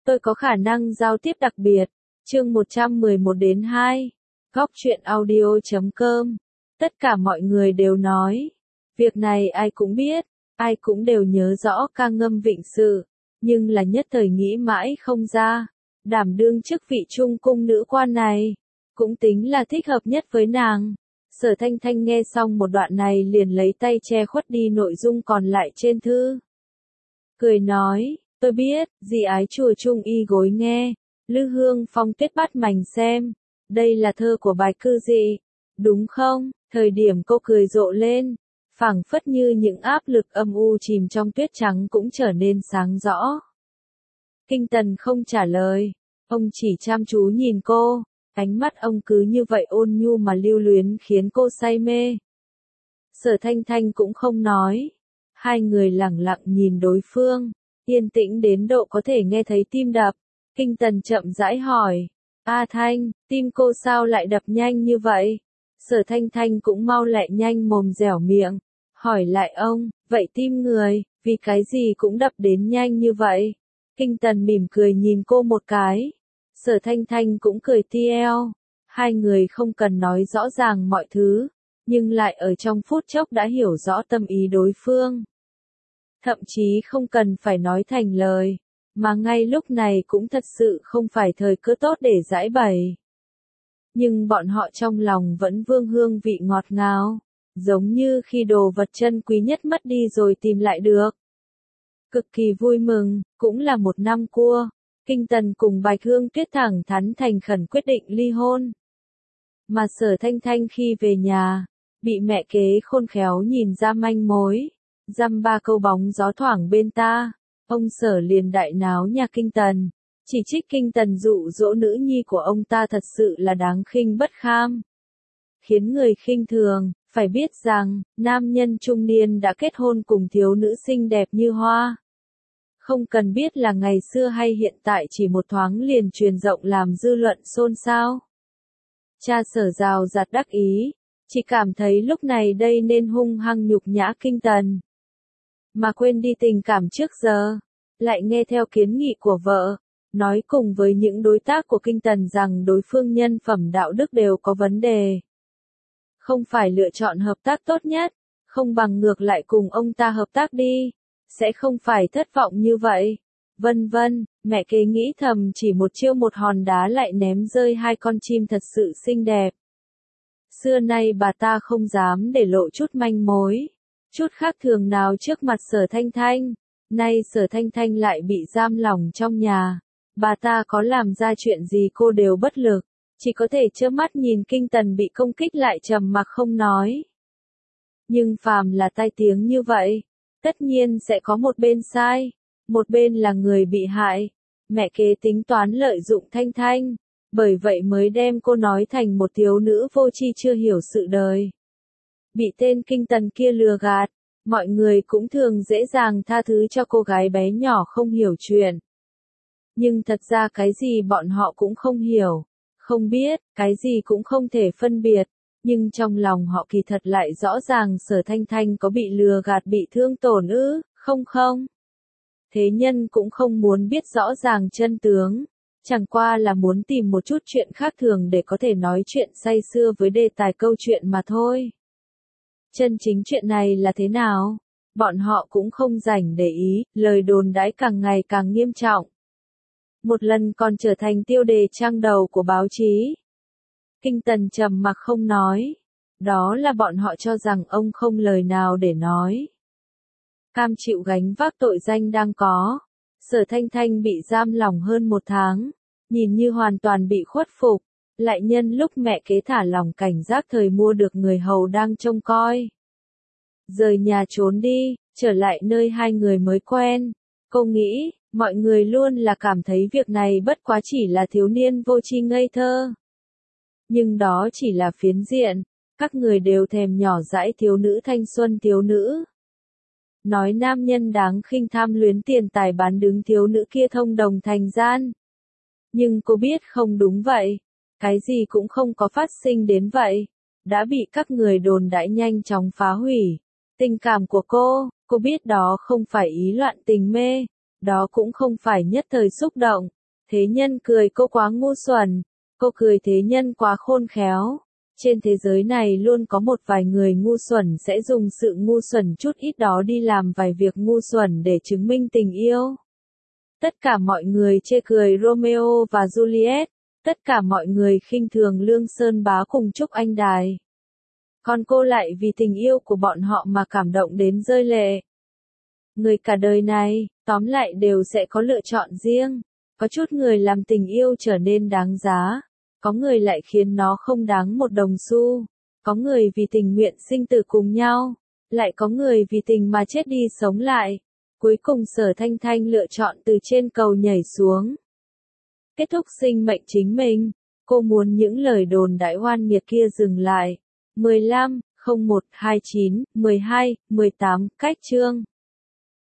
Tôi có khả năng giao tiếp đặc biệt. Chương 111-2. Góc truyện audio.com. Tất cả mọi người đều nói. Việc này ai cũng biết, ai cũng đều nhớ rõ ca ngâm vịnh sự, nhưng là nhất thời nghĩ mãi không ra. Đảm đương chức vị trung cung nữ quan này, cũng tính là thích hợp nhất với nàng. Sở Thanh Thanh nghe xong một đoạn này liền lấy tay che khuất đi nội dung còn lại trên thư. Cười nói, tôi biết, dì ái chùa trung y gối nghe, Lư Hương Phong tuyết bắt mành xem, đây là thơ của bài cư dị, đúng không? Thời điểm cô cười rộ lên, phảng phất như những áp lực âm u chìm trong tuyết trắng cũng trở nên sáng rõ. Kinh Tần không trả lời, ông chỉ chăm chú nhìn cô, ánh mắt ông cứ như vậy ôn nhu mà lưu luyến khiến cô say mê. Sở Thanh Thanh cũng không nói, hai người lẳng lặng nhìn đối phương, yên tĩnh đến độ có thể nghe thấy tim đập. Kinh Tần chậm rãi hỏi, A Thanh, tim cô sao lại đập nhanh như vậy? Sở Thanh Thanh cũng mau lại nhanh mồm dẻo miệng, hỏi lại ông, vậy tim người, vì cái gì cũng đập đến nhanh như vậy? Kinh Tần mỉm cười nhìn cô một cái, Sở Thanh Thanh cũng cười tieo, hai người không cần nói rõ ràng mọi thứ, nhưng lại ở trong phút chốc đã hiểu rõ tâm ý đối phương. Thậm chí không cần phải nói thành lời, mà ngay lúc này cũng thật sự không phải thời cơ tốt để giải bày. Nhưng bọn họ trong lòng vẫn vương hương vị ngọt ngào, giống như khi đồ vật chân quý nhất mất đi rồi tìm lại được. Cực kỳ vui mừng, cũng là một năm cua, Kinh Tần cùng Bạch Hương Tuyết thẳng thắn thành khẩn quyết định ly hôn. Mà Sở Thanh Thanh khi về nhà, bị mẹ kế khôn khéo nhìn ra manh mối, dăm ba câu bóng gió thoảng bên ta, ông Sở liền đại náo nhà Kinh Tần, chỉ trích Kinh Tần dụ dỗ nữ nhi của ông ta thật sự là đáng khinh bất kham, khiến người khinh thường. Phải biết rằng, nam nhân trung niên đã kết hôn cùng thiếu nữ xinh đẹp như hoa. Không cần biết là ngày xưa hay hiện tại chỉ một thoáng liền truyền rộng làm dư luận xôn xao. Cha Sở rào rạt đắc ý, chỉ cảm thấy lúc này đây nên hung hăng nhục nhã Kinh Tần. Mà quên đi tình cảm trước giờ, lại nghe theo kiến nghị của vợ, nói cùng với những đối tác của Kinh Tần rằng đối phương nhân phẩm đạo đức đều có vấn đề. Không phải lựa chọn hợp tác tốt nhất, không bằng ngược lại cùng ông ta hợp tác đi, sẽ không phải thất vọng như vậy. Vân vân, mẹ kế nghĩ thầm chỉ một chiêu một hòn đá lại ném rơi hai con chim thật sự xinh đẹp. Xưa nay bà ta không dám để lộ chút manh mối, chút khác thường nào trước mặt Sở Thanh Thanh, nay Sở Thanh Thanh lại bị giam lỏng trong nhà, bà ta có làm ra chuyện gì cô đều bất lực. Chỉ có thể trơ mắt nhìn Kinh Tần bị công kích lại trầm mặc không nói. Nhưng phàm là tai tiếng như vậy, tất nhiên sẽ có một bên sai, một bên là người bị hại. Mẹ kế tính toán lợi dụng Thanh Thanh, bởi vậy mới đem cô nói thành một thiếu nữ vô tri chưa hiểu sự đời. Bị tên Kinh Tần kia lừa gạt, mọi người cũng thường dễ dàng tha thứ cho cô gái bé nhỏ không hiểu chuyện. Nhưng thật ra cái gì bọn họ cũng không hiểu. Không biết, cái gì cũng không thể phân biệt, nhưng trong lòng họ kỳ thật lại rõ ràng Sở Thanh Thanh có bị lừa gạt bị thương tổn ư, không. Thế nhân cũng không muốn biết rõ ràng chân tướng, chẳng qua là muốn tìm một chút chuyện khác thường để có thể nói chuyện say sưa với đề tài câu chuyện mà thôi. Chân chính chuyện này là thế nào? Bọn họ cũng không rảnh để ý, lời đồn đãi càng ngày càng nghiêm trọng. Một lần còn trở thành tiêu đề trang đầu của báo chí. Kinh Tần trầm mặc không nói. Đó là bọn họ cho rằng ông không lời nào để nói. Cam chịu gánh vác tội danh đang có. Sở Thanh Thanh bị giam lỏng hơn một tháng. Nhìn như hoàn toàn bị khuất phục. Lại nhân lúc mẹ kế thả lỏng cảnh giác thời mua được người hầu đang trông coi. Rời nhà trốn đi, trở lại nơi hai người mới quen. Cô nghĩ, mọi người luôn là cảm thấy việc này bất quá chỉ là thiếu niên vô tri ngây thơ. Nhưng đó chỉ là phiến diện, các người đều thèm nhỏ dãi thiếu nữ thanh xuân thiếu nữ. Nói nam nhân đáng khinh tham luyến tiền tài bán đứng thiếu nữ kia thông đồng thành gian. Nhưng cô biết không đúng vậy, cái gì cũng không có phát sinh đến vậy, đã bị các người đồn đãi nhanh chóng phá hủy. Tình cảm của cô biết đó không phải ý loạn tình mê. đó cũng không phải nhất thời xúc động. Thế nhân cười cô quá ngu xuẩn, cô cười thế nhân quá khôn khéo. Trên thế giới này luôn có một vài người ngu xuẩn sẽ dùng sự ngu xuẩn chút ít đó đi làm vài việc ngu xuẩn để chứng minh tình yêu. Tất cả mọi người chê cười Romeo và Juliet, tất cả mọi người khinh thường Lương Sơn Bá cùng Trúc Anh Đài. Còn cô lại vì tình yêu của bọn họ mà cảm động đến rơi lệ. Người cả đời này, tóm lại đều sẽ có lựa chọn riêng. Có chút người làm tình yêu trở nên đáng giá. Có người lại khiến nó không đáng một đồng xu. Có người vì tình nguyện sinh tử cùng nhau. Lại có người vì tình mà chết đi sống lại. Cuối cùng Sở Thanh Thanh lựa chọn từ trên cầu nhảy xuống. Kết thúc sinh mệnh chính mình. Cô muốn những lời đồn đại oan nghiệt kia dừng lại. 15, 01, 29, 12, 18, cách chương.